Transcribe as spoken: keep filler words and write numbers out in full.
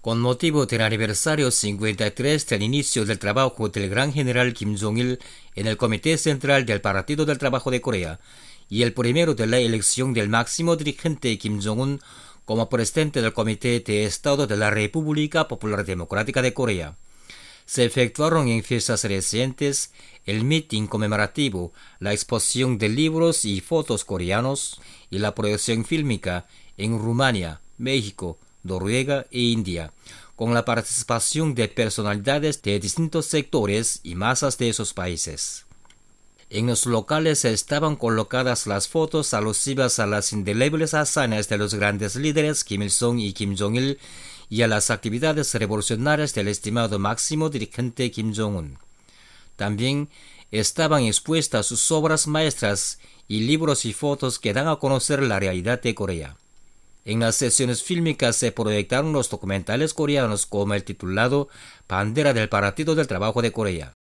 Con motivo del aniversario cincuenta y tres del inicio del trabajo del gran general Kim Jong-il en el Comité Central del Partido del Trabajo de Corea y el primero de la elección del máximo dirigente Kim Jong-un como presidente del Comité de Estado de la República Popular Democrática de Corea, se efectuaron en fiestas recientes el mitin conmemorativo, la exposición de libros y fotos coreanos y la proyección fílmica en Rumania, México, Noruega e India, con la participación de personalidades de distintos sectores y masas de esos países. En los locales estaban colocadas las fotos alusivas a las indelebles hazañas de los grandes líderes Kim Il-sung y Kim Jong-il y a las actividades revolucionarias del estimado máximo dirigente Kim Jong-un. También estaban expuestas sus obras maestras y libros y fotos que dan a conocer la realidad de Corea. En las sesiones fílmicas se proyectaron los documentales coreanos como el titulado Bandera del Partido del Trabajo de Corea.